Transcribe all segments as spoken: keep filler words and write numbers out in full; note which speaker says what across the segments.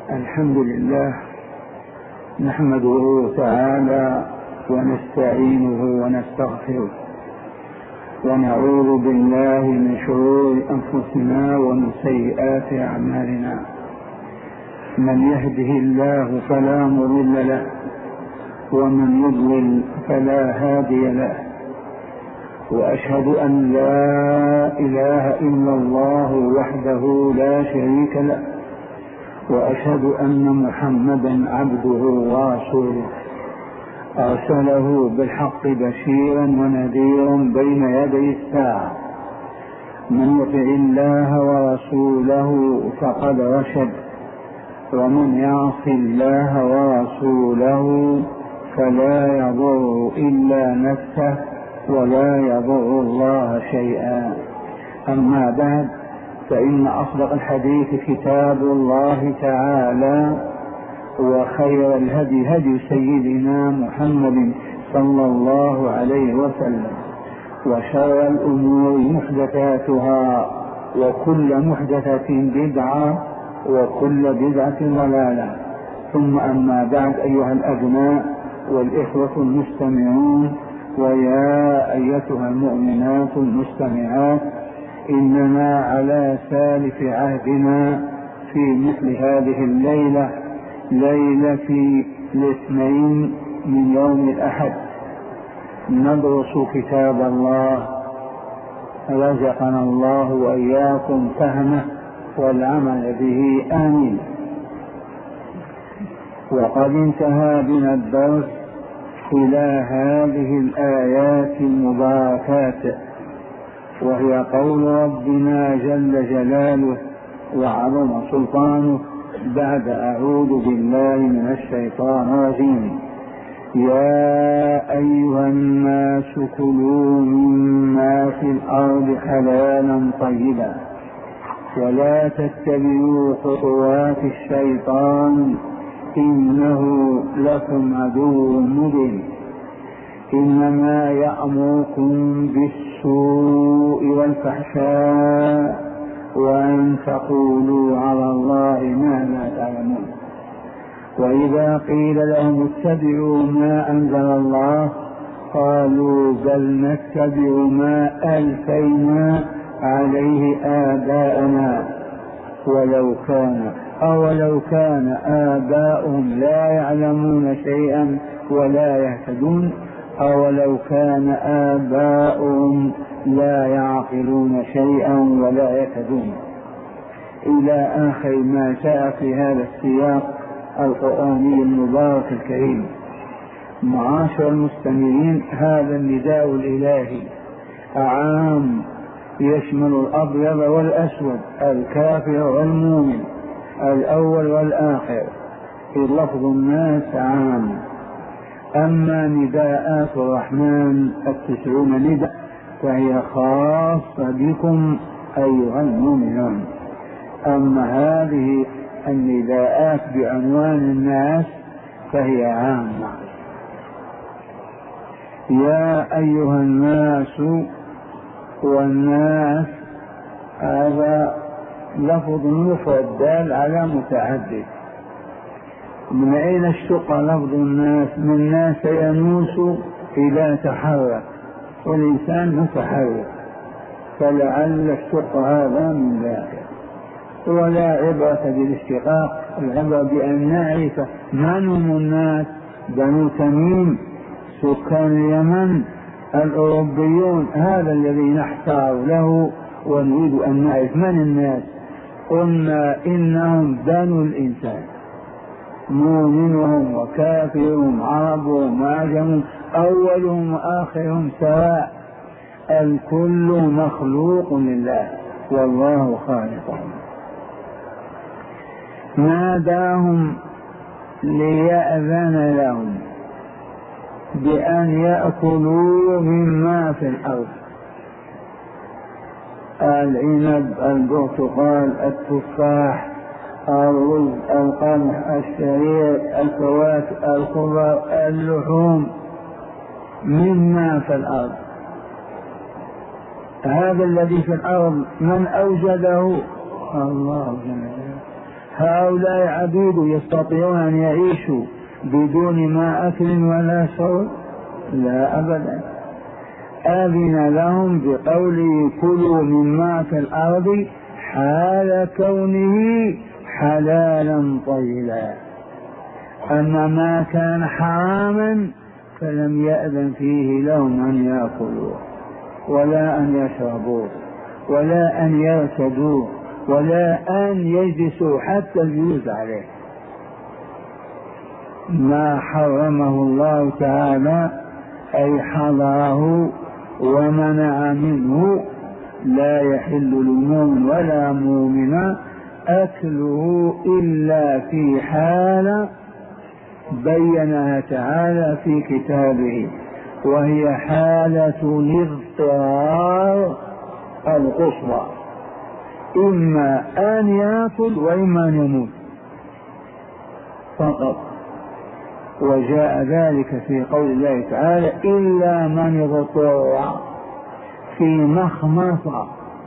Speaker 1: الحمد لله نحمده تعالى ونستعينه ونستغفره ونعوذ بالله من شرور أنفسنا ومن سيئات أعمالنا. من يهده الله فلا مضل له ومن يضلل فلا هادي له، وأشهد أن لا إله إلا الله وحده لا شريك له، وأشهد أن محمدا عبده ورسوله أرسله بالحق بشيرا ونذيرا بين يدي الساعة. من يطع الله ورسوله فقد رشد، ومن يعص الله ورسوله فلا يضر إلا نفسه ولا يضر الله شيئا. أما بعد، فإن أصدق الحديث كتاب الله تعالى، وخير الهدي هدي سيدنا محمد صلى الله عليه وسلم، وشر الأمور محدثاتها، وكل محدثة بدعة، وكل بدعة ضلالة. ثم أما بعد، أيها الأبناء والإخوة المستمعون، ويا أيتها المؤمنات المستمعات، إننا على سالف عهدنا في مثل هذه الليلة، ليلة الاثنين من يوم الأحد، ندرس كتاب الله. رزقنا الله وإياكم فهمه والعمل به، آمين. وقد انتهى بنا الدرس إلى هذه الآيات المباركات، وهي قول ربنا جل جلاله وعظم سلطانه بعد أعوذ بالله من الشيطان الرجيم: يا أيها الناس كلوا مما في الأرض حلالا طيبا ولا تتبعوا خطوات الشيطان إنه لكم عدو مبين. إنما يأمركم بالسوء والفحشاء وأن تقولوا على الله ما لا تعلمون. وإذا قيل لهم اتبعوا ما أنزل الله قالوا بل نتبع ما ألفينا عليه آباءنا ولو كان أولو كان آباؤهم لا يعلمون شيئا ولا يهتدون أولو كان آباؤهم لا يعقلون شيئا ولا يهتدون، إلى آخر ما جاء في هذا السياق القرآني المبارك الكريم. معاشر المستمعين، هذا النداء الإلهي عام، يشمل الأبيض والأسود، الكافر والمؤمن، الأول والآخر، في لفظ الناس عام. أما نداءات الرحمن التسعون نداء فهي خاصة بكم أيها المؤمنون. أما هذه النداءات بعنوان الناس فهي عامة. يا أيها الناس، والناس هذا لفظ مفرد دال على متعدد. من أين اشتق لفظ الناس؟ من ناس ينوس إذا تحرك، والإنسان متحرك، فلعل اشتق هذا من ذاك. ولا عبرة بالاشتقاق، العبرة بأن نعرف من هم الناس. بنو تميم سكان اليمن الأوروبيون، هذا الذي نحتار له ونريد أن نعرف من الناس. قلنا إنهم بنو الإنسان، مؤمنهم وكافرهم، عربهم وعجمهم، أولهم وآخرهم سواء، الكل مخلوق لله والله خالقهم. ناداهم ليأذن لهم بأن يأكلوا مما في الأرض: العنب، البرتقال، التفاح، الرز، القمح، الشعير، الفواكه، الخضر، اللحوم، مما في الأرض. هذا الذي في الأرض من أوجده؟ الله جل وعلا. هؤلاء عبيد يستطيعون أن يعيشوا بدون ما أكل ولا شرب؟ لا أبدا. أذن لهم بقوله كلوا مما في الأرض حال كونه حلالا طيبا. أما ما كان حراما فلم يأذن فيه لهم أن يأكلوا ولا أن يشربوا ولا أن يرتدوا ولا أن يجلسوا حتى الجلوس عليه. ما حرمه الله تعالى أي حضره ومنع منه لا يحل للمؤمن ولا مؤمن أكله إلا في حالة بينها تعالى في كتابه، وهي حالة الاضطرار القصوى، إما أن يأكل وإما أن يموت فقط. وجاء ذلك في قول الله تعالى إلا من اضطر في مخمصة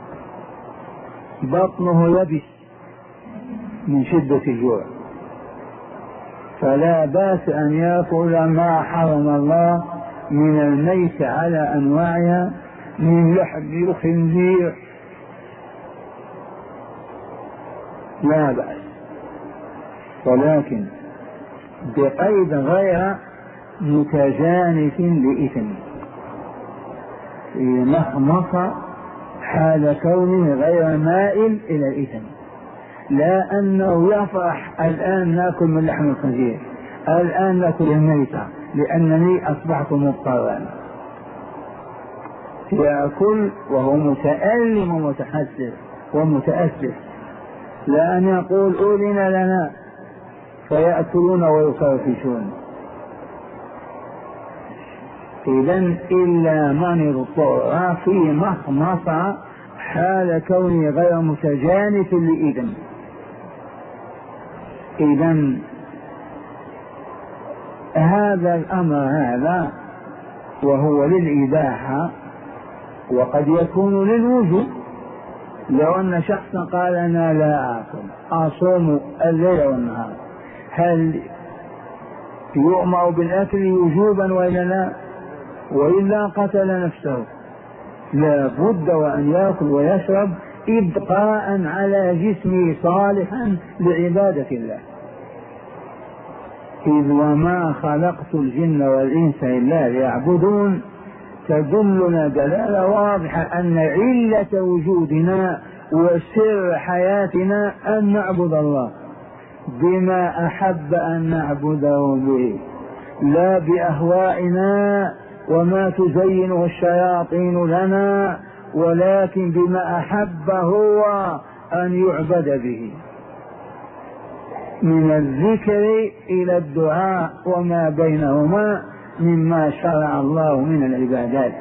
Speaker 1: بطنه يبس من شدة الجوع، فلا بأس أن يأكل ما حرم الله من الميت على أنواعها من لحم الخنزير، لا بأس، ولكن بقيد غير متجانف لإثم، في مخمصة حال كونه غير مائل إلى الإثم، لا أنه يفرح الآن نأكل من لحم الخنزير، الآن نأكل الميتة لأنني أصبحت مضطرا، يأكل وهو متألم ومتحسر ومتأسف، لا أن يقول أذن لنا فيأكلون ويصرفشون. إذن إلا من اضطر في مخمصة حال كونه غير متجانف لإذن. إذن هذا الأمر هذا وهو للإباحة وقد يكون للوجوب. لو أن شخصا قال أنا لا آكل أصوم الليل والنهار، هل يؤمر بالأكل وجوبا وإلا لا؟ وإلا قتل نفسه. لا بد وأن يأكل ويشرب إبقاء على جسمه صالحا لعبادة الله. إذ وما خلقت الجن والإنس إلا ليعبدون تدلنا دلالة واضحة أن علة وجودنا وسر حياتنا أن نعبد الله بما أحب أن نعبده به، لا بأهوائنا وما تزينه الشياطين لنا، ولكن بما أحب هو أن يعبد به، من الذكر إلى الدعاء وما بينهما مما شرع الله من العبادات.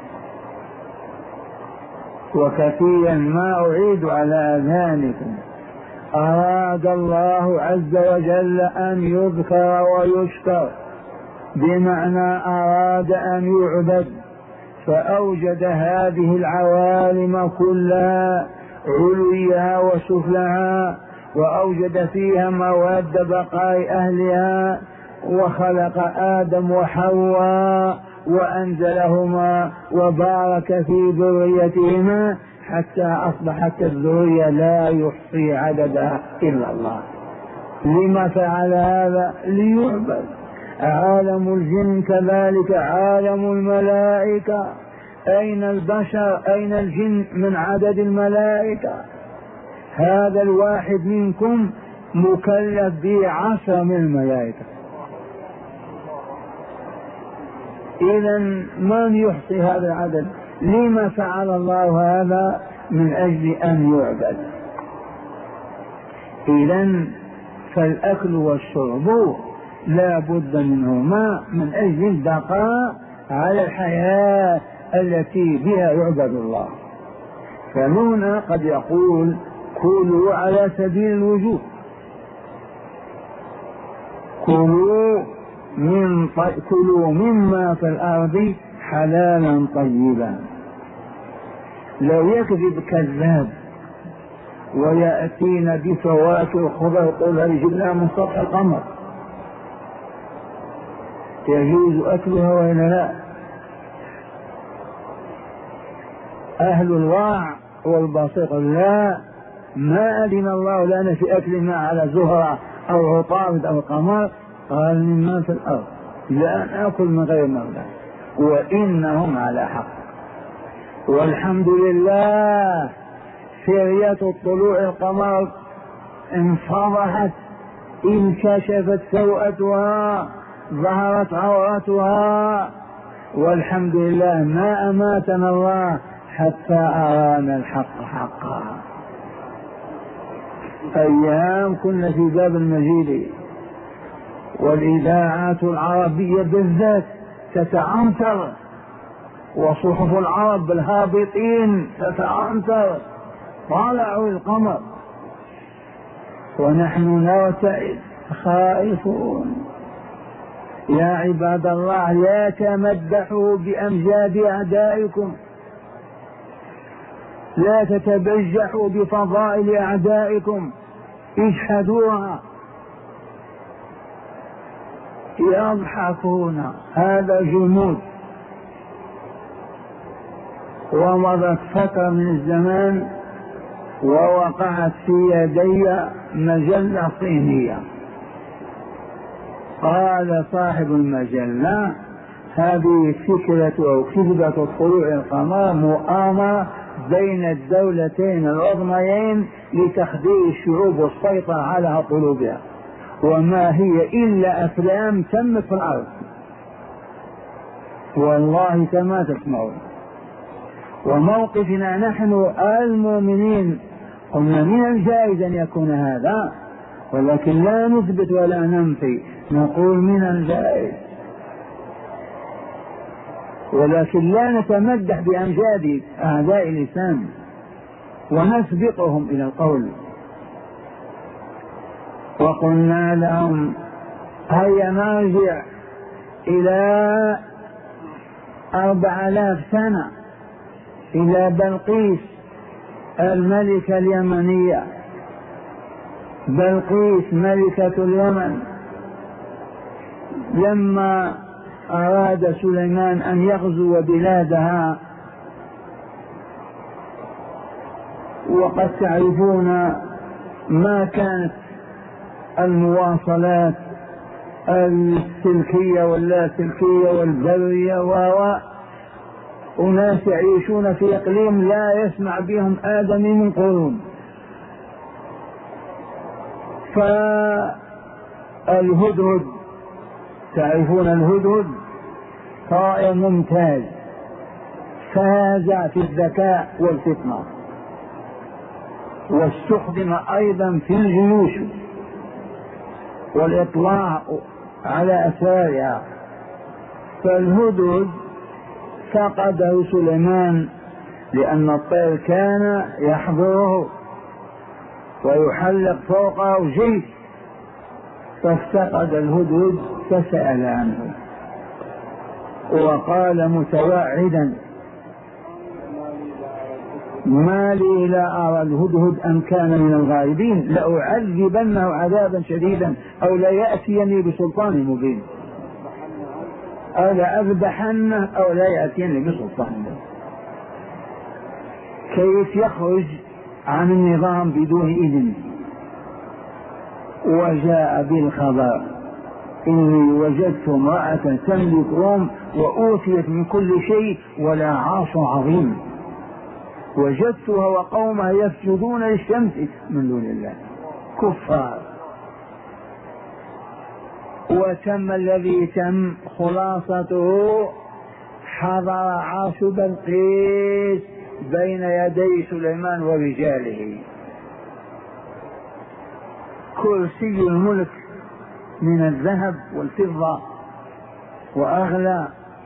Speaker 1: وكثيرا ما أعيد على أذهانكم أراد الله عز وجل أن يذكر ويشكر، بمعنى أراد أن يعبد، فأوجد هذه العوالم كلها علويها وسفلها، وأوجد فيها مواد بقاء أهلها، وخلق آدم وحواء وأنزلهما وبارك في ذريتهما حتى أصبحت الذرية لا يحصي عددها إلا الله. لما فعل هذا؟ ليعبد. عالم الجن كذلك، عالم الملائكة، أين البشر أين الجن من عدد الملائكة؟ هذا الواحد منكم مكلف بعشرة من الملائكة. إذن من يحصي هذا العدد؟ لما فعل الله هذا؟ من أجل أن يعبد. إذن فالأكل والشرب لا بد منهما من أجل البقاء على الحياة التي بها يعبد الله. فهنا قد يقول كلوا على سبيل الوجوب، كلوا من ط... كلوا مما في الأرض حلالا طيبا. لو يكذب كذاب ويأتين بفواكه خضر قل هل جبنا من سطح القمر يجوز أكلها وإلا لا؟ أهل الورع والبسيط لا، ما أذن الله لنا في أكل ما على زهرة أو عطارد أو قمر، قال مما في الأرض لا نأكل من غير مغلق، وإنهم على حق. والحمد لله سرية طلوع القمر انفضحت، انكشفت سوءتها، ظهرت عورتها، والحمد لله ما أماتنا الله حتى أرانا الحق حقا. أيام كنا في باب المجيد، والإذاعات العربية بالذات تتعنتر، وصحف العرب الهابطين تتعنتر، طالعوا القمر ونحن نرتعد خائفون. يا عباد الله لا تمدحوا بأمجاد أعدائكم، لا تتبجحوا بفضائل أعدائكم، اجحدوها. يضحكون، هذا جنود. ومضت فترة من الزمان ووقعت في يدي مجلة صينية، قال صاحب المجلة هذه فكرة أو كذبة طلوع القمر مؤامرة بين الدولتين العظميين لتخدير الشعوب والسيطرة على قلوبها، وما هي إلا أفلام تمت في الأرض والله كما تسمعون. وموقفنا نحن المؤمنين قلنا من الجائز أن يكون هذا، ولكن لا نثبت ولا ننفي، نقول من الجائز، ولكن لا نتمدح بأمجاد أعداء الإسلام ونسبقهم إلى القول. وقلنا لهم هيا نرجع إلى أربع آلاف سنة إلى بلقيس الملكة اليمنية، بلقيس ملكة اليمن، لما أراد سليمان أن يغزو بلادها، وقد تعرفون ما كانت المواصلات السلكية واللاسلكية والبرية، وناس يعيشون في إقليم لا يسمع بهم آدمي من قرون. فالهدهد، تعرفون الهدهد طائر ممتاز، فاز في الذكاء والفطنة، واستخدم أيضا في الجيوش والإطلاع على أسرارها. فالهدهد فقده سليمان لأن الطير كان يحضره ويحلق فوقه جيش، فافتقد الهدهد فسأل عنه وقال متوعدا ما لي لا أرى الهدهد أم كان من الغائبين، لأعذبنه عذابا شديدا أو لا يأتيني بسلطان مبين، أو لأذبحنه أو لا يأتيني بسلطان مبين. كيف يخرج عن النظام بدون إذن؟ وجاء بالخبر إني وجدت امرأة تملكهم وأوتيت من كل شيء ولا عرش عظيم، وجدتها وقومها يسجدون للشمس من دون الله، كفار. وتم الذي تم، خلاصته حضر عرش بلقيس بين يدي سليمان ورجاله، كرسي الملك من الذهب والفضة وأغلى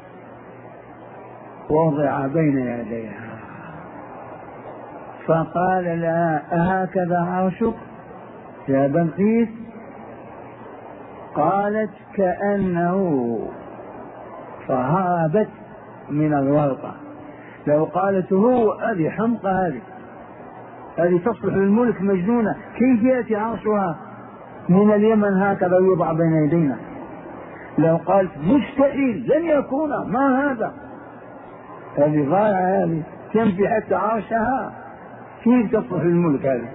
Speaker 1: وضع بين يديها، فقال لها أهكذا عرشك يا بلقيس؟ قالت كأنه، فهربت من الورطة. لو قالت هو هذه حمقى هذه، هذه تصلح للملك مجنونة، كيف يأتي عرشها من اليمن هكذا يوضع بين يدينا؟ لو قالت مستحيل لن يكون، ما هذا، هذه ضائعة، هذه تنفي حتى عرشها، كيف تصلح للملك هذه؟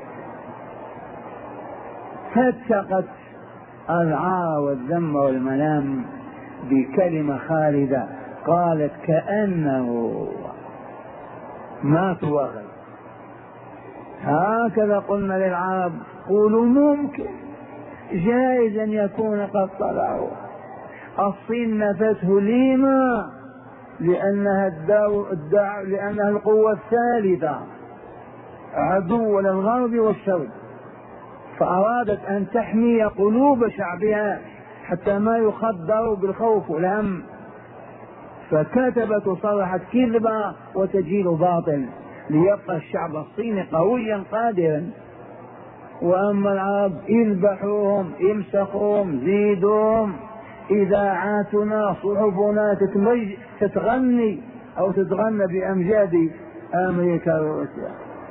Speaker 1: فاتقت العار والذم والملام بكلمة خالدة، قالت كأنه ما توغل. هكذا قلنا للعرب قولوا ممكن جائز أن يكون قد طلعوا. الصين نفته لما لأنها الدو... الدع... لأنها القوة الثالثة عدو للغرب والشرق، فأرادت أن تحمي قلوب شعبها حتى ما يخدروا بالخوف والهم، فكتبت وصرحت كذبة وتجيل باطل ليبقى الشعب الصيني قويا قادرا. وأما العرب اذبحوهم امسخوهم زيدوهم، إذاعاتنا صحفنا تتمج تتغني أو تتغنى بأمجاد أمريكا وروسيا،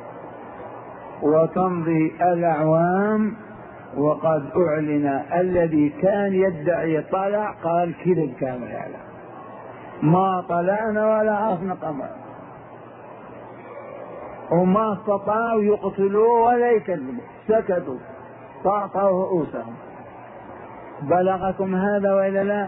Speaker 1: وتمضي الأعوام وقد أعلن الذي كان يدعي طلع قال كذب كامل على ما طلعنا ولا عرفنا قمر، وما استطاعوا يقتلوا ولا يكذبوا، سكتوا طاطوا رؤوسهم. بلغكم هذا وإلا لا؟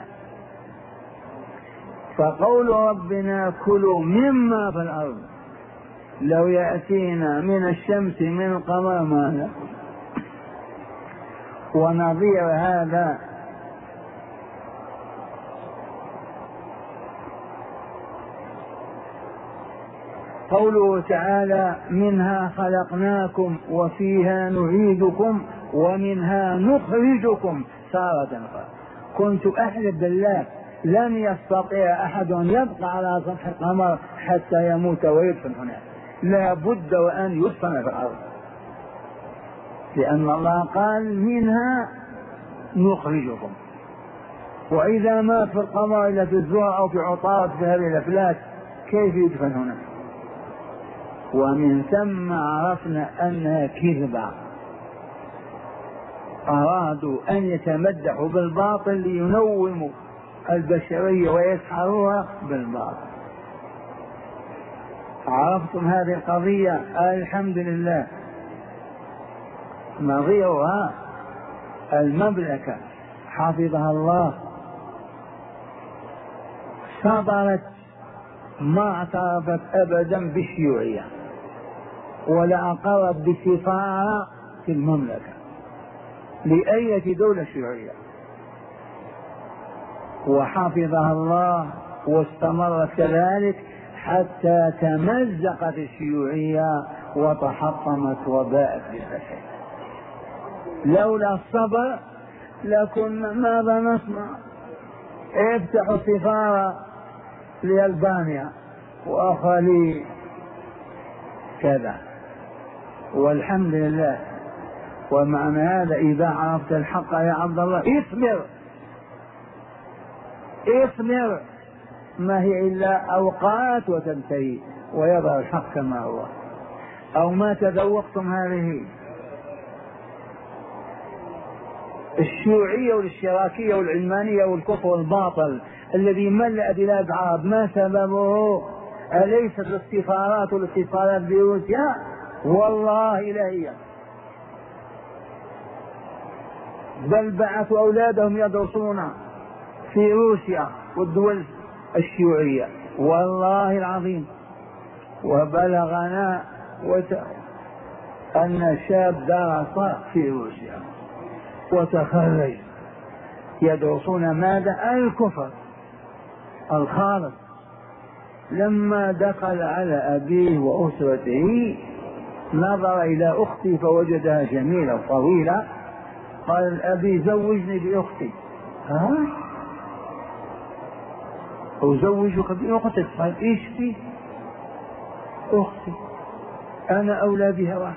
Speaker 1: فقول ربنا كلوا مما في الأرض لو يأتينا من الشمس من القمر ما نأكل. ونظير هذا قوله تعالى منها خلقناكم وفيها نعيدكم ومنها نخرجكم تارة أخرى. كنت أحلف بالله لن يستطيع أحد أن يبقى على سطح القمر حتى يموت ويدفن هناك، لا بد وأن يدفن في الأرض، لأن الله قال منها نخرجكم. وإذا ما في القمر إلا في الزرع أو في عطارد في هذه الأفلاك كيف يدفن هناك؟ ومن ثم عرفنا أنها كذبة، أرادوا أن يتمدحوا بالباطل لينوموا البشرية ويسحروها بالباطل. عرفتم هذه القضية؟ الحمد لله. نظيرها المملكة حفظها الله صدرت ما اعترفت أبدا بالشيوعية ولا أقرت بسفارة في المملكة لأية دولة شيوعية، وحفظها الله واستمرت كذلك حتى تمزقت الشيوعية وتحطمت وباءت بالفشل. لولا الصبر لكنا ماذا نصنع؟ افتحوا سفارة لألبانيا وأخلي كذا، والحمد لله. ومعنى هذا إذا عرفت الحق يا عبد الله اصبر اصبر، ما هي إلا أوقات وتنتهي ويظهر الحق كما هو. أو ما تذوقتم هذه الشيوعية والاشتراكية والعلمانية والكفر والباطل الذي ملأ بلاد عرب، ما سببه؟ أليست الاستخبارات والاتصالات بروسيا؟ والله لا هي، بل بعثوا أولادهم يدرسون في روسيا والدول الشيوعية والله العظيم. وبلغنا وت... أن شاب درس في روسيا وتخرج يدرسون ماذا؟ الكفر الخالص. لما دخل على أبيه وأسرته نظر إلى أختي فوجدها جميلة طويلة، قال أبي زوجني بأختي. ها؟ أزوجك بأختك؟ قال إيش فيه؟ أختي أنا أولى بها واحد.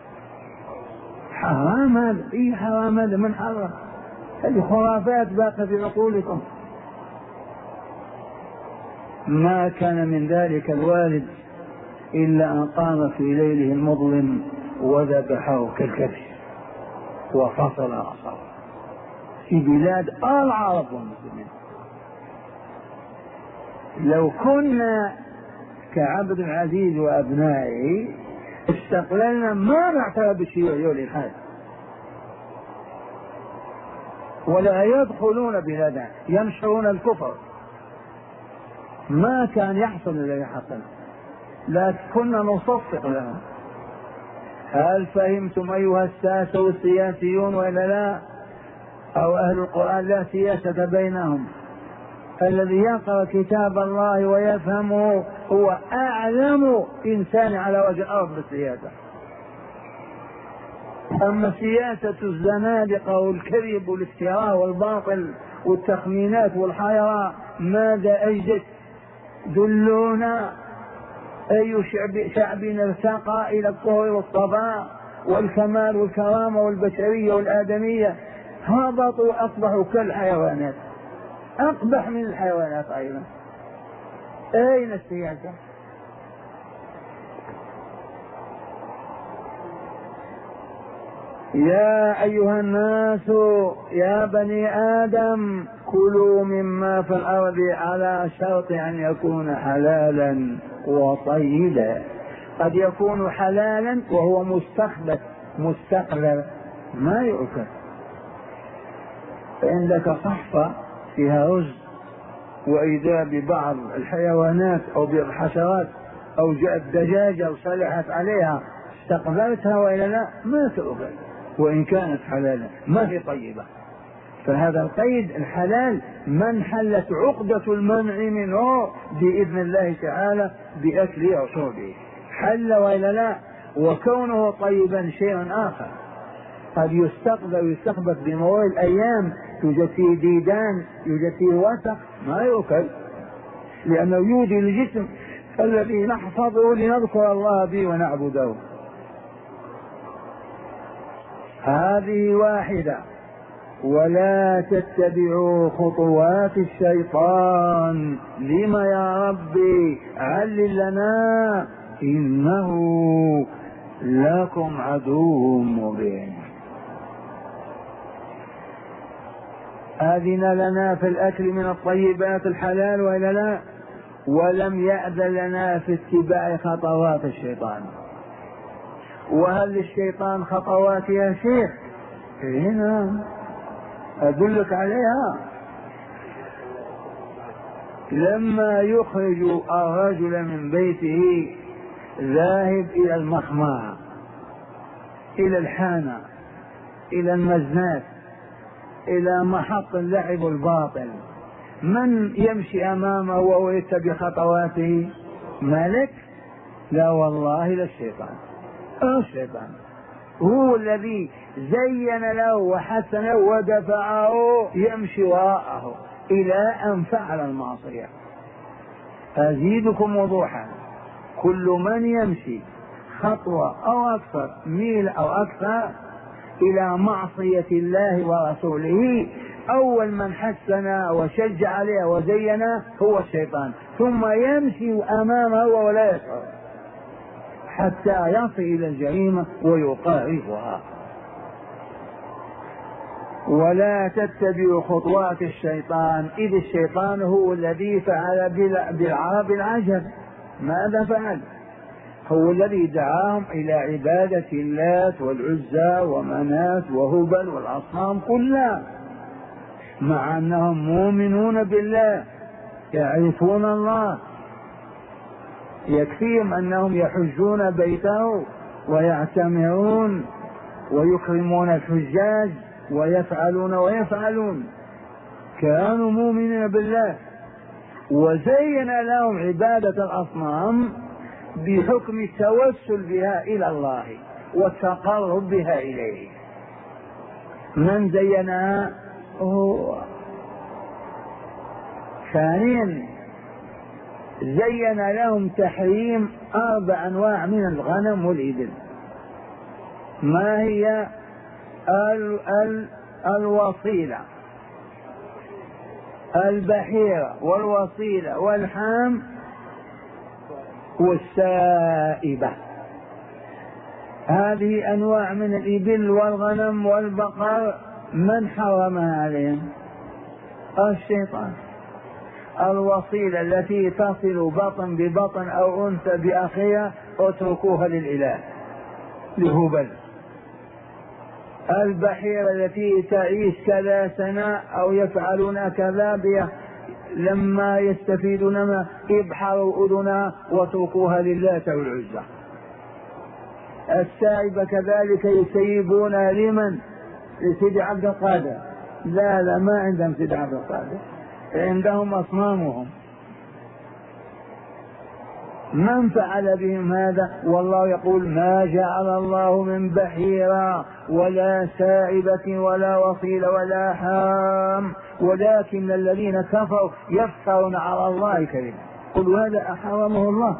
Speaker 1: حرام هذا؟ إيه حرام هذا؟ من حرام؟ هذه خرافات باقة في عقولكم. ما كان من ذلك الوالد إلا أن قام في ليله المظلم وذبحه كالكبش وفصل رأسه في بلاد العرب والمسلمين. لو كنا كعبد العزيز وأبنائه استقللنا ما نعترف بالشيوعية والإلحاد ولا يدخلون بلادنا ينشرون الكفر، ما كان يحصل الذي حصل، لا كنا نصفق لهم. هل فهمتم أيها الساسة والسياسيون وإلا لا؟ أو أهل القرآن لا سياسة بينهم؟ الذي يقرأ كتاب الله ويفهمه هو أعلم إنسان على وجه الأرض بالسياسة. أما سياسة الزنادقة والكذب والافتراء والباطل والتخمينات والحيرة ماذا أجدت؟ دلونا أي شعب, شعب ارتقى إلى الطهر والصفاء والكمال والكرامة والبشرية والآدمية، هبطوا أصبحوا كالحيوانات، أقبح من الحيوانات أيضا. أين السياسة؟ يا أيها الناس يا بني آدم كلوا مما في الأرض على شرط أن يكون حلالا وطيبا. قد يكون حلالا وهو مستخبث مستقلر ما يؤكل. عندك صحفة فيها رز وإذا ببعض الحيوانات أو بالحشرات أو جاءت دجاجة وصلحت عليها استقبلتها وإلا لا ما تؤكل وإن كانت حلالا ما هي طيبة. فهذا القيد الحلال من حلت عقدة المنع منه بإذن الله تعالى بأكله وشربه حل وإلا لا. وكونه طيبا شيء آخر، قد يستقبل ويستقبل بمرور الأيام يوجد فيه ديدان يوجد فيه وسخ ما يؤكل لأنه يؤذي الجسم الذي نحفظه لنذكر الله به ونعبده. هذه واحدة. ولا تتبعوا خطوات الشيطان لما يا ربي علل لنا إنه لكم عدو مبين. أذن لنا في الأكل من الطيبات الحلال وإلا لا، ولم يأذن لنا في اتباع خطوات الشيطان. وهل للشيطان خطوات يا شيخ؟ هنا أدلك عليها. لما يخرج الرجل من بيته ذاهب إلى المخمعة إلى الحانة إلى المزنات إلى محط اللعب الباطل، من يمشي أمامه وهو يتبع خطواته؟ ملك؟ لا والله لا الشيطان. الشيطان هو الذي زين له وحسنه ودفعه يمشي وراءه إلى أن فعل المعصية. أزيدكم وضوحا، كل من يمشي خطوة أو أكثر ميل أو أكثر إلى معصية الله ورسوله أول من حسن وشجع عليه وزين هو الشيطان، ثم يمشي أمامه ولا يشعر حتى يصل إلى الجريمة ويقاربها. ولا تتبعوا خطوات الشيطان إذ الشيطان هو الذي فعل بالعرب العجب. ماذا فعل؟ هو الذي دعاهم إلى عبادة اللات والعزى ومنات وهبل والأصنام كلها، مع أنهم مؤمنون بالله يعرفون الله، يكفيهم أنهم يحجون بيته ويعتمرون ويكرمون الحجاج ويفعلون ويفعلون كانوا مؤمنين بالله. وزين لهم عبادة الأصنام بحكم التوسل بها إلى الله والتقرب بها إليه. من زينها هو. ثانيا زين لهم تحريم أربع أنواع من الغنم والإبل. ما هي؟ ال ال الوصيلة البحيرة والوصيلة والحام والسائبة. هذه أنواع من الإبل والغنم والبقر، من حرمها عليهم؟ الشيطان. الوصيلة التي تصل بطن ببطن أو أنثى بأخيها اتركوها للإله لهبل. البحيرة التي تعيش كذا سنة أو يفعلون كذا بها لما يستفيدون ما ابحروا أذنها واتركوها لله والعزى. السائبة كذلك يسيبونها لمن؟ لسيدي عبد القادر. لا لا ما عندهم سيدي عبد القادر، عندهم أصنامهم. من فعل بهم هذا؟ والله يقول ما جعل الله من بحيرة ولا سائبة ولا وصيل ولا حام ولكن الذين كفروا يفترون على الله كذبا. قل هذا أحرمه الله.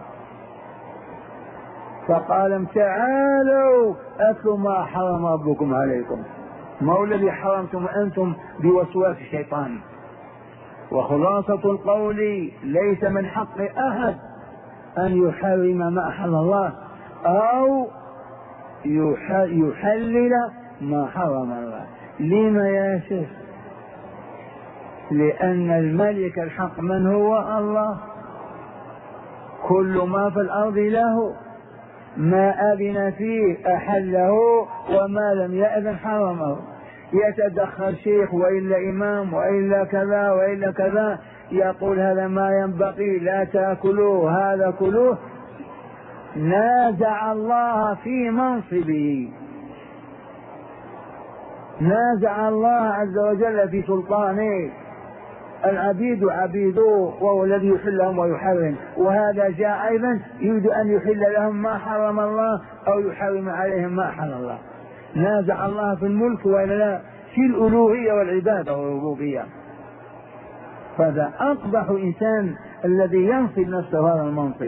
Speaker 1: فقال تعالوا أتلوا ما حرم ربكم عليكم، ما هو الذي حرمتم أنتم بوسواس الشيطان. وخلاصة القول ليس من حق أحد أن يحرم ما أحل الله أو يحلل ما حرم الله. لما يا شيخ؟ لأن الملك الحق من هو؟ الله. كل ما في الأرض له، ما أذن فيه أحله وما لم يأذن حرمه. يتدخل شيخ وإلا إمام وإلا كذا وإلا كذا، يقول هذا ما ينبغي، لا تأكلوه، هذا كلوه. نازع الله في منصبه، نازع الله عز وجل في سلطانه. العبيد عبيدوه وهو الذي يحلهم ويحرم، وهذا جاء أيضا يريد أن يحل لهم ما حرم الله أو يحرم عليهم ما حرم الله. نازع الله في الملك وإلا لا؟ في الألوهية والعبادة والربوبية. فهذا أقبح إنسان الذي ينصب نفسه هذا المنصب.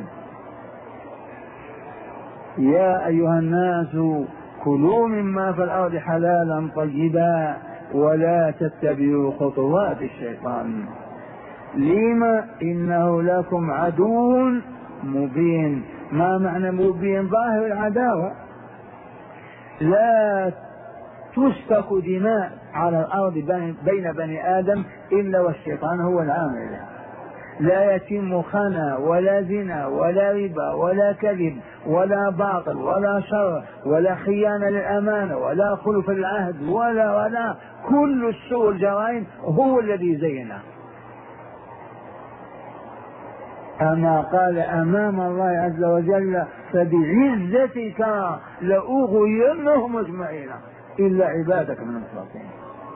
Speaker 1: يا أيها الناس كلوا مما في الأرض حلالا طيبا ولا تتبعوا خطوات الشيطان. لما؟ إنه لكم عدو مبين. ما معنى مبين؟ ظاهر العداوة. لا تسفك دماء على الأرض بين بني آدم إلا والشيطان هو العامل. لا يتم خنا ولا زنا ولا ربا ولا كذب ولا باطل ولا شر ولا خيانة للأمانة ولا خلف العهد ولا ولا كل السوء الجرائم هو الذي زينه. أما قال أمام الله عز وجل فبعزتك لأغوينهم أجمعين إلا عبادك من المخلصين.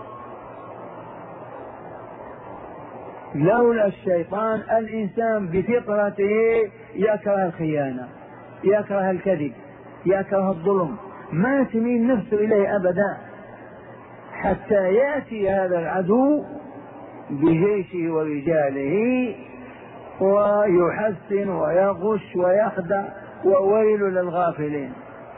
Speaker 1: لولا الشيطان الإنسان بفطرته يكره الخيانة، يكره الكذب، يكره الظلم، ما تميل نفسه إليه أبدا، حتى يأتي هذا العدو بجيشه ورجاله ويحسن ويغش ويخدع، وويل للغافلين.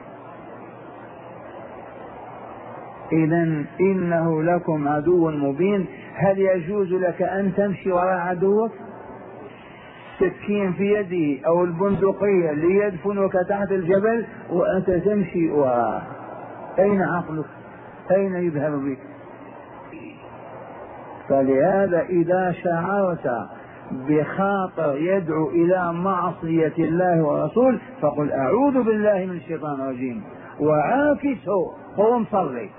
Speaker 1: إذن إنه لكم عدو مبين. هل يجوز لك أن تمشي وراء عدوك؟ سكين في يده أو البندقية ليدفنك تحت الجبل وأنت تمشي وراء، أين عقلك؟ أين يذهب بك؟ فلهذا إذا شعرت بخاطر يدعو إلى معصية الله ورسوله فقل أعوذ بالله من الشيطان الرجيم وعاكسه، قوم صلي.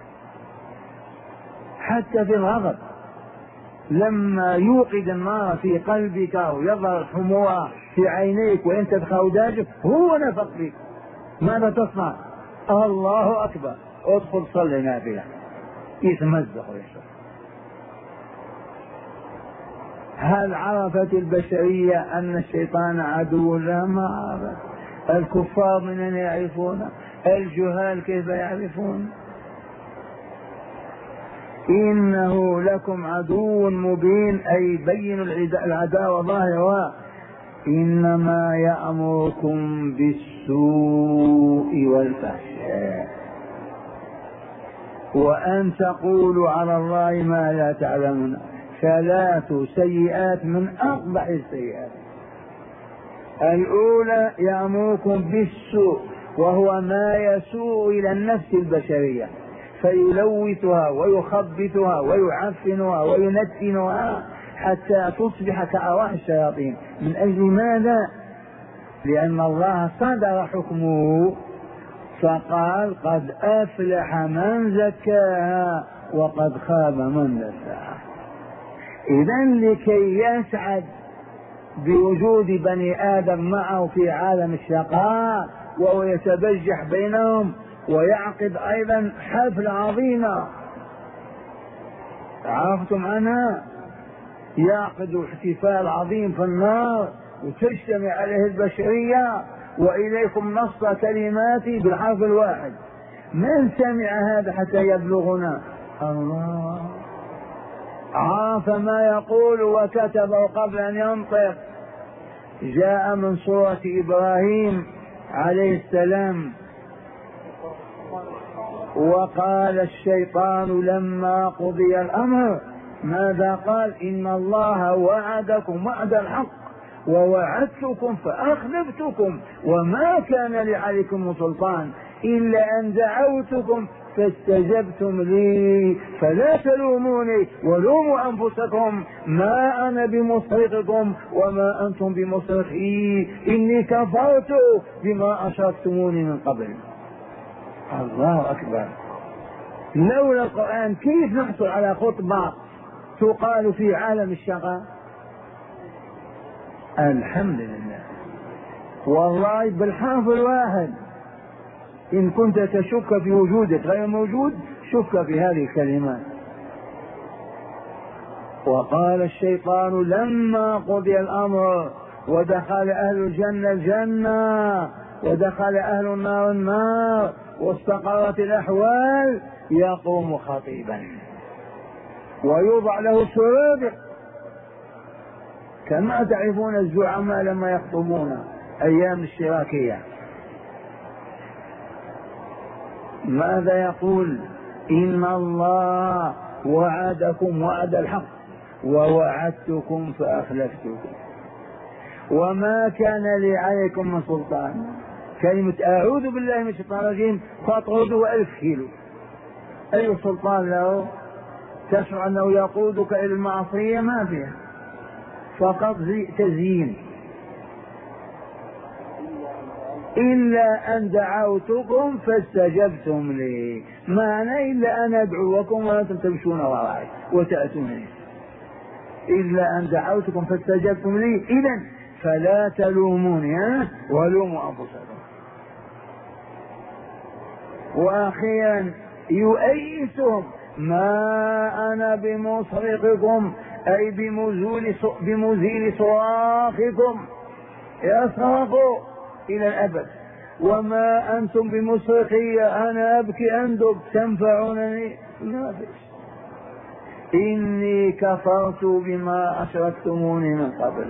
Speaker 1: حتى في الغضب لما يوقد النار في قلبك ويظهر حموها في عينيك وانت بخوداجك هو نفق فيك، ماذا تصنع؟ الله أكبر، ادخل صلي نافلة، يتمزق ويشرب. هل عرفت البشرية أن الشيطان عدو؟ لا، ما عرفت. الكفار من أين يعرفون؟ الجهال كيف يعرفون؟ إنه لكم عدو مبين، أي بين العداوة ظاهرة. إنما يأمركم بالسوء والفحشاء وأن تقولوا على الله ما لا تعلمون. ثلاث سيئات من أقبح السيئات. الأولى يأمركم بالسوء وهو ما يسوء إلى النفس البشرية فيلوثها ويخبثها ويعفنها وينتنها حتى تصبح كأرواح الشياطين. من أجل ماذا؟ لأن الله صدر حكمه فقال قد أفلح من زكاها وقد خاب من دساها. إذن لكي يسعد بوجود بني آدم معه في عالم الشقاء وهو يتبجح بينهم ويعقد أيضا حفل عظيمة عرفتم عنها، يعقد احتفال عظيم في النار وتجتمع عليه البشرية وإليكم نص كلماتي بالحرف الواحد. من سمع هذا حتى يبلغنا؟ الله عرف ما يقول وكتبه قبل أن ينطق. جاء من سورة إبراهيم عليه السلام وقال الشيطان لما قضي الأمر ماذا قال؟ إن الله وعدكم وعد الحق ووعدتكم فأخلفتكم وما كان لي عليكم سلطان إلا أن دعوتكم فاستجبتم لي فلا تلوموني ولوموا أنفسكم ما أنا بمصرخكم وما أنتم بمصرخي إني كفرت بما أشركتموني من قبل. الله أكبر. لولا القرآن كيف نحصل على خطبة تقال في عالم الشقاء؟ الحمد لله. والله بالحرف الواحد إن كنت تشك في وجودك غير موجود شك في هذه الكلمات. وقال الشيطان لما قضي الأمر ودخل أهل الجنة الجنة ودخل أهل النار النار واستقرت الأحوال يقوم خطيبا ويوضع له سرادق كما تعرفون الزعماء لما يخطبون أيام الشراكية ماذا يقول؟ إن الله وعدكم وعد الحق ووعدتكم فأخلفتكم وما كان لي عليكم من سلطان. كلمة أعوذ بالله من الشيطان الرجيم فاطرده ألف كيلو، أي سلطان له؟ تشعر أنه يقودك إلى المعصية؟ ما فيها، فقط تزيين. إلا أن دعوتكم فاستجبتم لي، معنى إلا أن أدعوكم وأنتم تمشون وراي وتأتونني، إلا أن دعوتكم فاستجبتم لي إذن فلا تلوموني ولوموا أنفسكم. وأخيرا يؤيسهم ما أنا بمصرخكم أي بمزول بمزيل صراخكم يصرخوا إلى الأبد وما أنتم بمصرخي أنا أبكي أندب تنفعونني ما فيش. إني كفرت بما أشركتموني من قبل.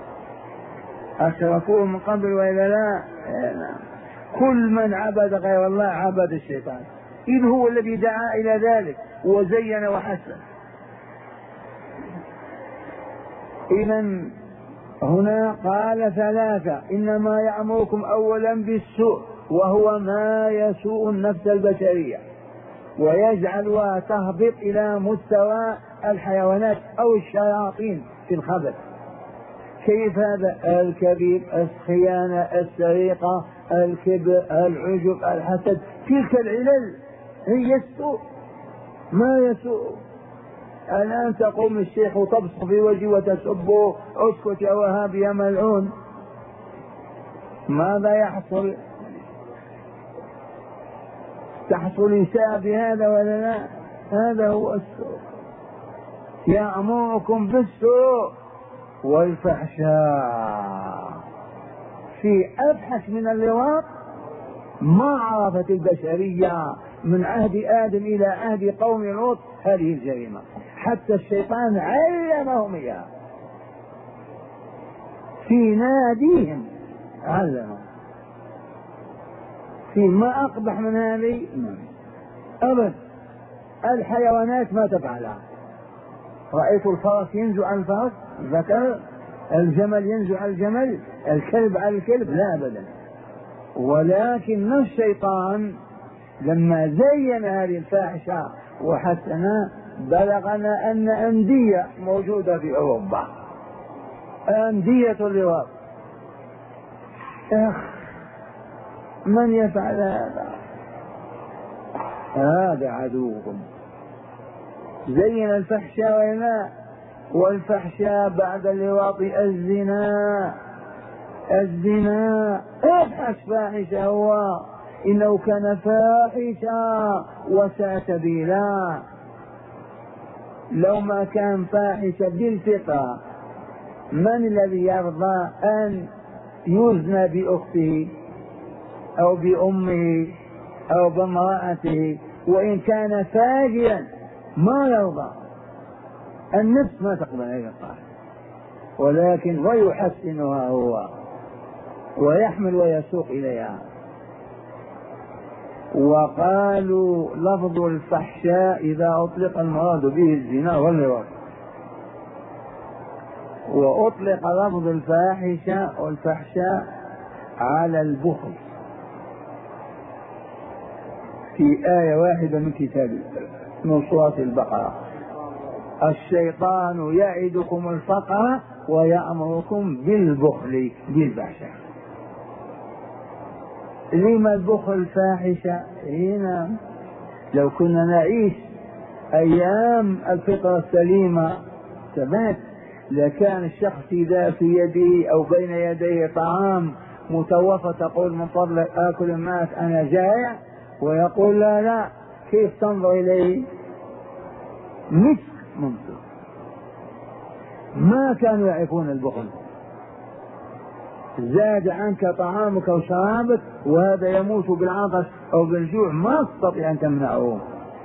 Speaker 1: أشركوه من قبل وإلا لا؟ كل من عبد غير الله عبد الشيطان، إذ هو الذي دعا إلى ذلك وزين وحسن. إذن هنا قال ثلاثة إنما يأمركم أولا بالسوء وهو ما يسوء النفس البشرية ويجعلها تهبط إلى مستوى الحيوانات أو الشياطين في الخبث. كيف هذا؟ الكذب، الخيانة، السرقة، الكبر، العجب، الحسد، تلك العلل هي السوء ما يسوء. الآن تقوم الشيخ وتبصق في وجهه وتسبه اسكت يا وهابي يا ملعون، ماذا يحصل؟ تحصل إساءة بهذا ولا لا؟ هذا هو السوء. يأمركم بالسوء والفحشاء. في أبحث من اللواط ما عرفت البشرية من عهد آدم إلى عهد قوم لوط هذه الجريمة، حتى الشيطان علمهم إياها في ناديهم، علمهم. في ما أقبح من هذه أبد. الحيوانات ما تفعلها. رأيت الفرس ينزو عن الفرس ذكر الجمل ينزع الجمل، الكلب على الكلب، لا أبدا. ولكن الشيطان لما زين هذه الفاحشة وحسنا بلغنا أن أندية موجودة في أوروبا، أندية اللواط. من يفعل هذا؟ هذا عدوكم. زين الفحشاء ولا والفحشاء بعد اللواط الزنا. الزنا ابحث فاحشة هو، إنه كان فاحشة وساء سبيلا. لو ما كان فاحشة بالفطرة، من الذي يرضى أن يزنى بأخته أو بأمه أو بامرأته؟ وإن كان فاجرا ما يرضى، النفس ما تقبل هذا الطاعة، ولكن ويحسنها هو ويحمل ويسوق إليها. وقالوا لفظ الفحشاء إذا أطلق المراد به الزنا واللواط، وأطلق لفظ الفاحشة والفحشاء على البخل في آية واحدة من كتاب من سورة البقرة: الشيطان يعدكم الفقر ويأمركم بالبخل بالفحشاء. لما البخل فاحشة؟ هنا لو كنا نعيش أيام الفطرة السليمة ثبات، لكان الشخص إذا في يده أو بين يديه طعام متوفى تقول من فضلك آكل الناس أنا جائع، ويقول لا لا، كيف تنظر إليه؟ مسك منصر. ما كانوا يعرفون البخل. زاد عنك طعامك وشرابك وهذا يموت بالعطش أو بالجوع، ما تستطيع أن تمنعه.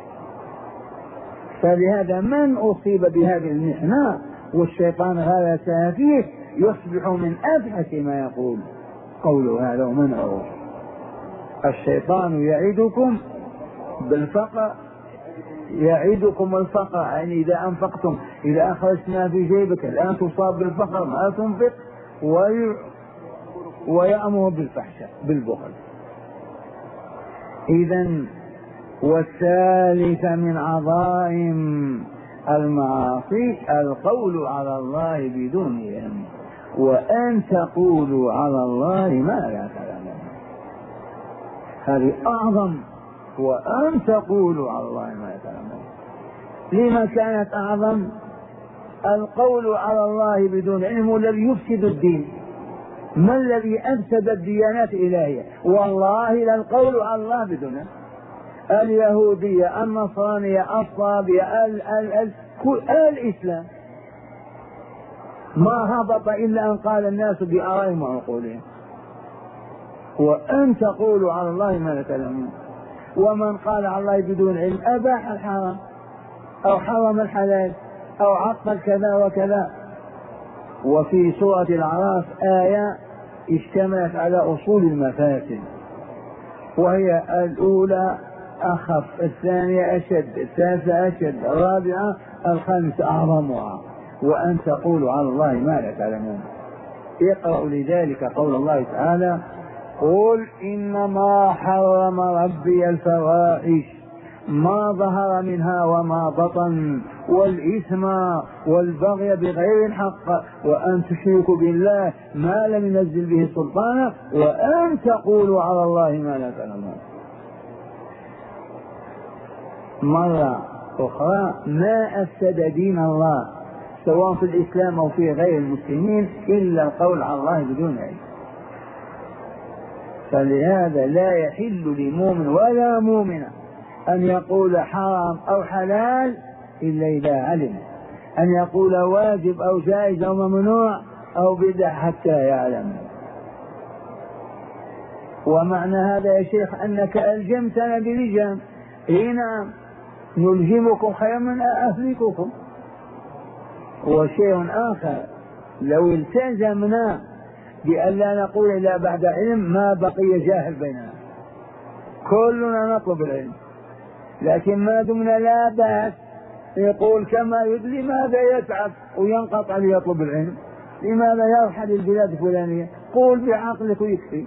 Speaker 1: فلهذا من أصيب بهذه المحنة والشيطان هذا فيه يصبح من أبحث ما يقول قوله هذا ومنعه. الشيطان يعدكم بالفقر، يعدكم الفقر يعني إذا أنفقتم، إذا أخرجت ما في جيبك الآن تصاب بالفقر ما تنفق، وي... ويأمر بالفحشاء بالبخل. إذن والثالث من عظائم المعاصي القول على الله بدون علم، وأن تقولوا على الله ما لا تعلمون. هذه أعظم، وأن تقولوا على الله ما لا تعلمون. لما كانت أعظم؟ القول على الله بدون علم هو الذي يفسد الدين. ما الذي أفسد الديانات الإلهية؟ والله للقول على الله بدون علم. اليهودية، النصرانية، الصابية، ال ال ال كل الإسلام ما هبط إلا أن قال الناس بآرائهم وعقولهم. وأن تقولوا على الله ما لا تعلمون. ومن قال على الله بدون علم أباح الحرام أو حرم الحلال أو عطل كذا وكذا. وفي سورة الأعراف آية اشتملت على أصول المفاسد، وهي الأولى أخف، الثانية أشد، الثالثة أشد، الرابعة الخامسة أعظمها: وأن تقولوا على الله ما لا تعلمون. اقرأوا لذلك قول الله تعالى: قل إنما حرم ربي الفواحش ما ظهر منها وما بطن والإثم والبغي بغير الحق وأن تشركوا بالله ما لم ينزل به سلطانا وأن تقولوا على الله ما لا تعلمون. مرة أخرى ما أفسد دين الله سواء في الإسلام أو في غير المسلمين إلا القول على الله بدون علم. فلهذا لا يحل لمؤمن ولا مؤمنة أن يقول حرام أو حلال إلا إذا علم، أن يقول واجب أو جائز أو ممنوع أو بدع حتى يعلم. ومعنى هذا يا شيخ أنك ألجمتنا بلجام. هنا نلجمكم خير من أهلككم. وشيء آخر، لو التزمنا بأن لا نقول إلا بعد علم ما بقي جاهل بيننا، كلنا نطلب العلم، لكن ما دمنا لا بأس يقول كما يدري ماذا يتعب وينقطع ليطلب العلم، لماذا يرحل البلاد الفلانية؟ قول بعقلك ويكفي.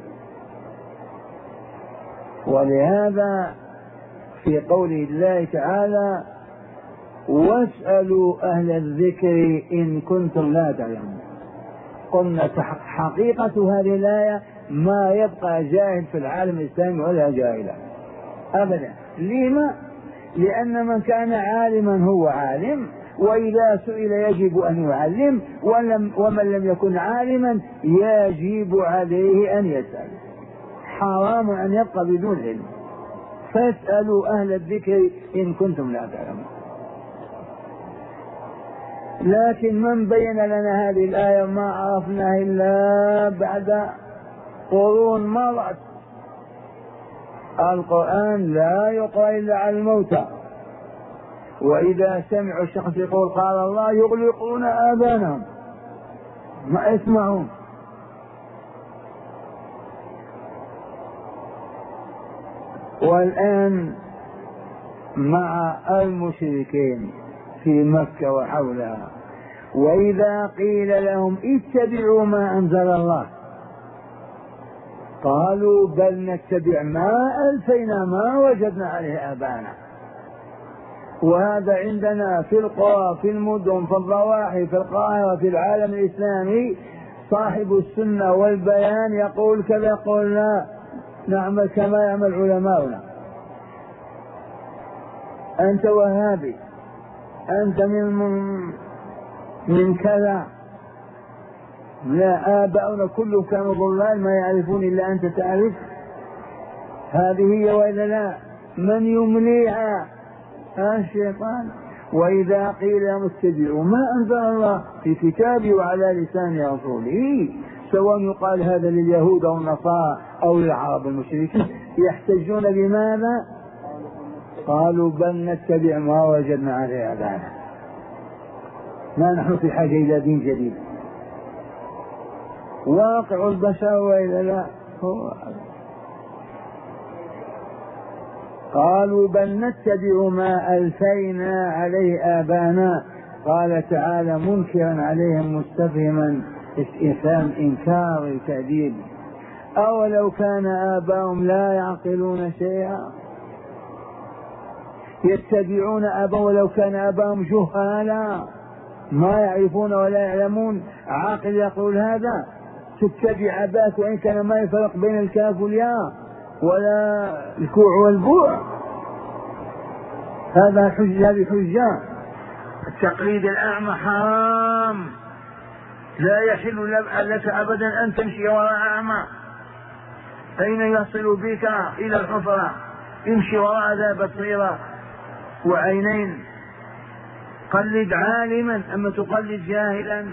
Speaker 1: ولهذا في قوله الله تعالى واسألوا أهل الذكر إن كنتم لا تعلمون. قلنا حقيقة هذه الآية ما يبقى جاهل في العالم الإسلامي ولا جاهلا أبدا. لما؟ لأن من كان عالما هو عالم، وإذا سئل يجب أن يعلم، ولم ومن لم يكن عالما يجب عليه أن يسأل. حرام أن يبقى بدون علم. فاسألوا أهل الذكر إن كنتم لا تعلمون. لكن من بين لنا هذه الآية ما عرفناه إلا بعد قرون مرت. القرآن لا يقرأ إلا على الموتى، وإذا سمعوا الشخص يقول قال الله يغلقون آذانهم ما يسمعون. والآن مع المشركين في مكة وحولها، وإذا قيل لهم اتبعوا ما أنزل الله قالوا بل نتبع ما ألفينا ما وجدنا عليه آباءنا. وهذا عندنا في القرى في المدن في الضواحي في القاهرة في العالم الإسلامي صاحب السنة والبيان يقول كذا، يقول لا نعمل كما يعمل علماؤنا. أنت وهابي، أنت من من كذا. لا، آباؤنا كلهم كانوا ضلال ما يعرفون إلا أنت تعرف. هذه هي وإلا لا؟ من يمليها؟ الشيطان. وإذا قيل لهم اتبعوا ما أنزل الله في كتابه وعلى لسان رسوله، سواء يقال هذا لليهود أو النصارى أو للعرب المشركين، يحتجون بماذا؟ قالوا بل نتبع ما وجدنا عليه آباءنا، ما نحن في حاجة إلى دين جديد. واقع البشر وإلا لا؟ هو قالوا بل نتبع ما ألفينا عليه آبانا. قال تعالى منكرا عليهم مستفهما استفهام إنكار التأديب أولو كان آباؤهم لا يعقلون شيئا يتبعون آباء ولو كان آباؤهم جهالا ما يعرفون ولا يعلمون. عاقل يقول هذا؟ تتبع أباك وإن كان ما يفرق بين الكاف والياء ولا الكوع والبوع. هذا حجة بحجة. التقليد الأعمى حرام، لا يحل لك أبدا أن تمشي وراء أعمى. أين يصل بك؟ إلى الحفرة. امشي وراء ذا بصيرة وعينين. قلد عالما أما تقلد جاهلا.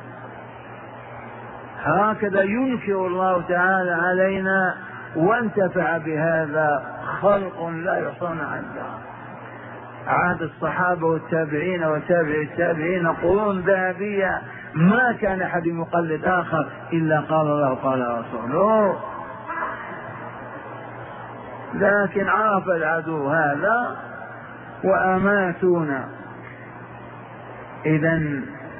Speaker 1: هكذا ينكر الله تعالى علينا، وانتفع بهذا خلق لا يحصون عدا. عهد الصحابة والتابعين وتابع التابعين قرون ذهبية ما كان أحد يقلد آخر إلا قال الله قال رسوله. لكن عرف العدو هذا وأماتونا. إذن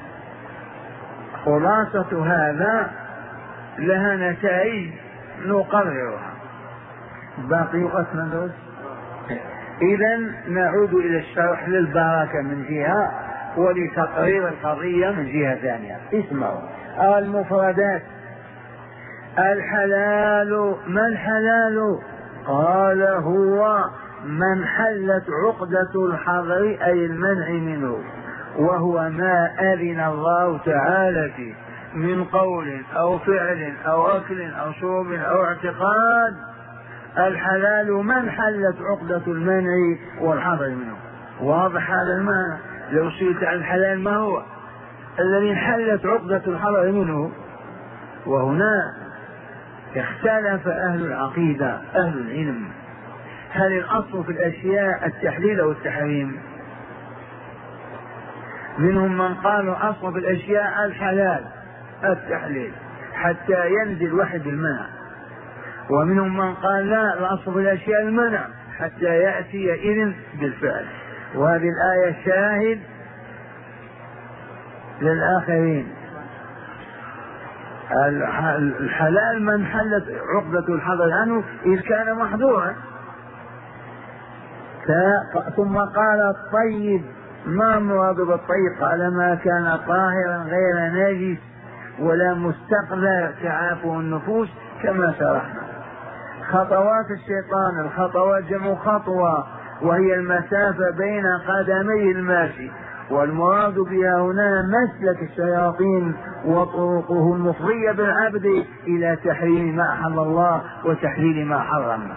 Speaker 1: خلاصة هذا لها نتائج نقررها. باقي قسم دوس. إذن نعود إلى الشرح للبركة من جهة ولتقرير القضية من جهة ثانية. اسمعوا المفردات. الحلال. ما الحلال؟ قال هو من حلت عقدة الحظر أي المنع منه، وهو ما أذن الله تعالى فيه من قول أو فعل أو أكل أو شرب أو اعتقاد. الحلال من حلت عقدة المنع والحظر منه. واضح هذا المعنى؟ لو سئلت عن الحلال ما هو الذي انحلت عقدة الحظر منه؟ وهنا اختلف أهل العقيدة أهل العلم، هل الأصل في الأشياء التحليل أو التحريم؟ منهم من قالوا أصل في الأشياء الحلال التحليل حتى ينزل وحد المنع، ومنهم من قال لا، الأصل في الأشياء المنع حتى يأتي إذن بالفعل. وهذه الآية شاهد للآخرين. الحلال من حلت عقدة الحظر عنه إذ كان محظورا. ثم قال الطيب، ما مراد بالطيب؟ قال ما كان طاهرا غير نجس ولا مستقذر تعافه النفوس كما شرحنا. خطوات الشيطان، الخطوات جمع خطوة وهي المسافة بين قدمي الماشي، والمراد بها هنا مسلك الشياطين وطرقه المفضية بالعبد إلى تحريم ما أحل الله وتحليل ما حرم.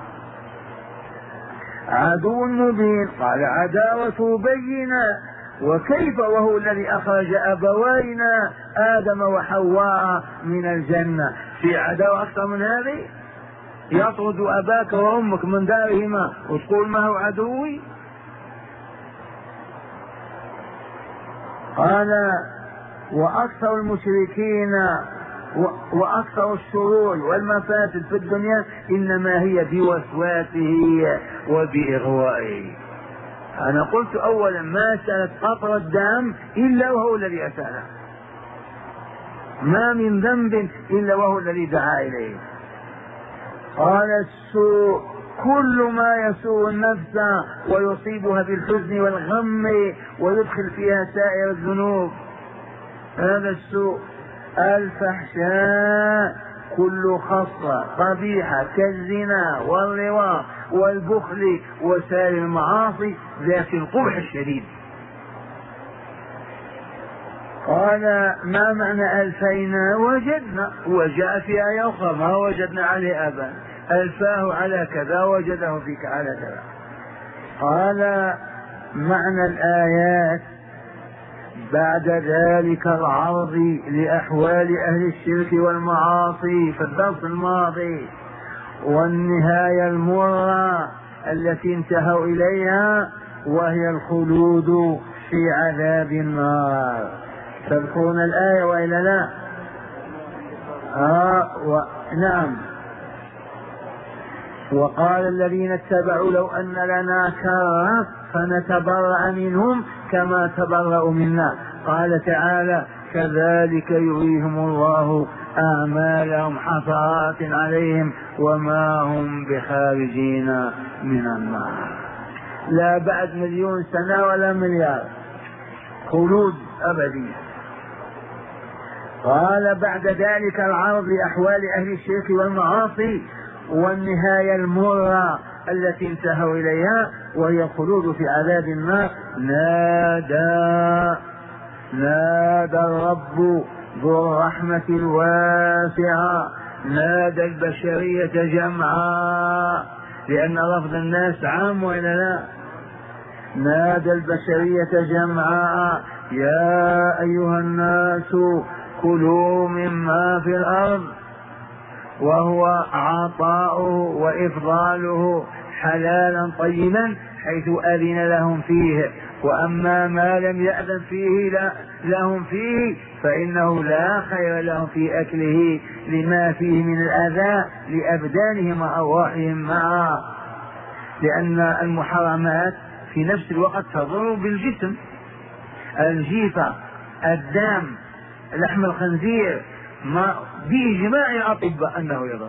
Speaker 1: عدو مبين، قال عداوته بينة، وكيف وهو الذي أخرج أبوينا آدم وحواء من الجنة؟ في عداوة أكثر من هذه؟ يطرد أباك وأمك من دارهما وتقول ما هو عدوي؟ قال وأكثر المشركين وأكثر الشرور والمفاسد في الدنيا إنما هي بوسواسه وبإغوائه. أنا قلت أولا ما سالت قطرة الدم إلا وهو الذي أساله، ما من ذنب إلا وهو الذي دعا إليه. قال السوء كل ما يسوء النفس ويصيبها بالحزن والغم ويدخل فيها سائر الذنوب، هذا السوء. الفحشاء كل خصة قبيحة كالزنا واللواط والبخل وسائر المعاصي ذات القبح الشديد. قال ما معنى ألفينا؟ وجدنا، وجاء في آية أخرى ما وجدنا عليه أبا، ألفاه على كذا وجده فيك على كذا. قال معنى الآيات بعد ذلك العرض لأحوال أهل الشرك والمعاصي في الدرس الماضي، والنهاية المرة التي انتهوا إليها وهي الخلود في عذاب النار. تذكرون الآية وإلا لا؟ آه و... نعم. وقال الذين اتبعوا لو أن لنا كرة فنتبرأ منهم كما تبرأوا منا. قال تعالى كذلك يريهم الله أعمالهم حسرات عليهم وما هم بخارجين من النار. لا بعد مليون سنة ولا مليار، خلود أبدي. قال بعد ذلك العرض لأحوال أهل الشرك والمعاصي والنهاية المرة التي انتهوا إليها وهي الخلود في عذاب النار. نادى نادى الرب ذو الرحمة الواسعة، نادى البشرية جمعا، لأن لفظ الناس عام وإلا لا؟ نادى البشرية جمعا يا أيها الناس كلوا مما في الأرض، وهو عطاؤه وإفضاله حلالا طيبا حيث أذن لهم فيه، وأما ما لم يأذن فيه لا لهم فيه فإنه لا خير لهم في أكله لما فيه من الأذى لأبدانهم وأرواحهم معا، لأن المحرمات في نفس الوقت تضر بالجسم. الجيفة، الدم، لحم الخنزير ما بإجماع الأطباء أنه يضر.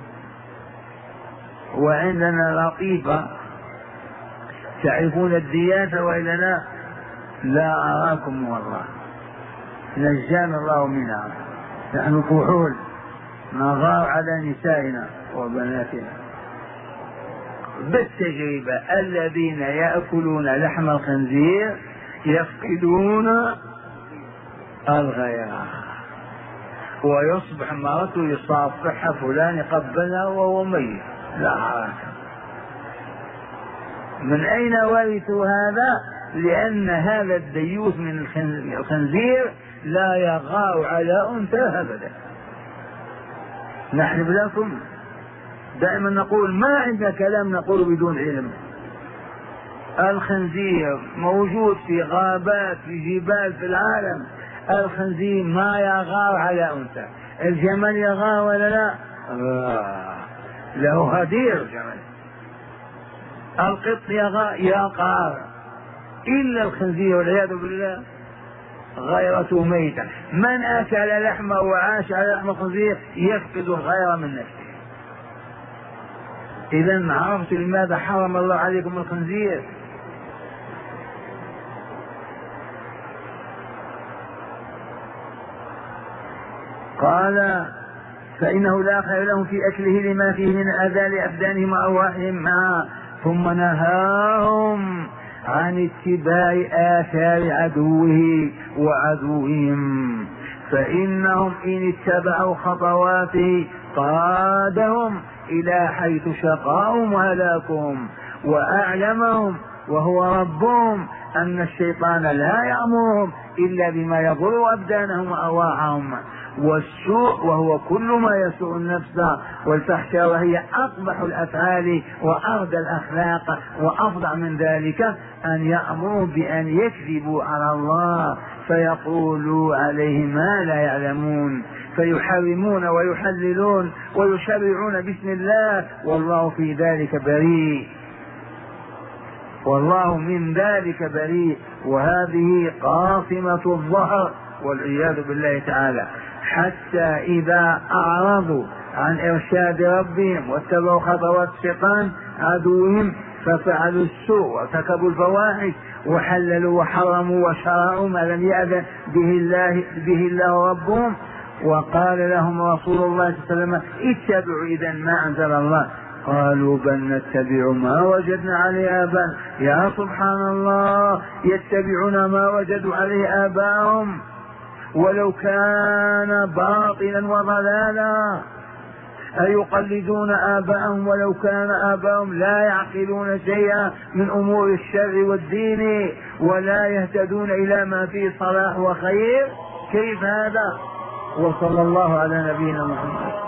Speaker 1: وعندنا لطيفة تعرفون الدياثة وإلا لا؟ لا أراكم والله، نجانا الله منها. نحن كحول نغار على نسائنا وبناتنا بالتجربة. الذين يأكلون لحم الخنزير يفقدون الغيرة، ويصبح مرته يصافحها فلان يقبلها وهو ميت لا حركة. من أين ورثوا هذا؟ لأن هذا الديوث من الخنزير لا يغار على أنثى أبدا. نحن لكم دائما نقول ما عندنا كلام نقول بدون علم. الخنزير موجود في غابات في جبال في العالم، الخنزير ما يغار على أنثى. الجمل يغار ولا لا؟ آه. له هدير جمل. القط يغار يقار، إلا الخنزير والعياذ بالله غيرته ميتة. من أكل لحمه وعاش على لحم الخنزير يفقد الغيرة من نفسه. إذا عرفت لماذا حرم الله عليكم الخنزير. قال فإنه لا خير لهم في أكله لما فيه من أذى لأبدانهم وأرواحهم معا. ثم نهاهم عن اتباع آثار عدوه وعدوهم، فإنهم إن اتبعوا خطواته قادهم إلى حيث شقاهم وهلاكهم، وأعلمهم وهو ربهم أن الشيطان لا يأمرهم إلا بما يضر أبدانهم وأرواحهم. والسوء وهو كل ما يسوء النفس والفحشاء، وهي أقبح الأفعال وأردى الأخلاق. وأفضع من ذلك أن يأمروا بأن يكذبوا على الله فيقولوا عليه ما لا يعلمون، فيحرمون ويحللون ويشرعون باسم الله والله في ذلك بريء، والله من ذلك بريء. وهذه قاصمة الظهر والعياذ بالله تعالى. حتى إذا أعرضوا عن إرشاد ربهم واتبعوا خطوات الشيطان عدوهم ففعلوا السوء وارتكبوا الفواحش وحللوا وحرموا وشرعوا ما لم يأذن به الله به الله ربهم. وقال لهم رسول الله صلى الله عليه وسلم اتبعوا إذا ما أنزل الله. قالوا بل نتبع ما وجدنا عليه آباءنا. يا سبحان الله، يتبعون ما وجدوا عليه آباءهم ولو كان باطلا وضلالا. أيقلدون آباءهم ولو كان آباءهم لا يعقلون شيئا من أمور الشر والدين ولا يهتدون إلى ما فيه صلاح وخير. كيف هذا؟ وصلى الله على نبينا محمد.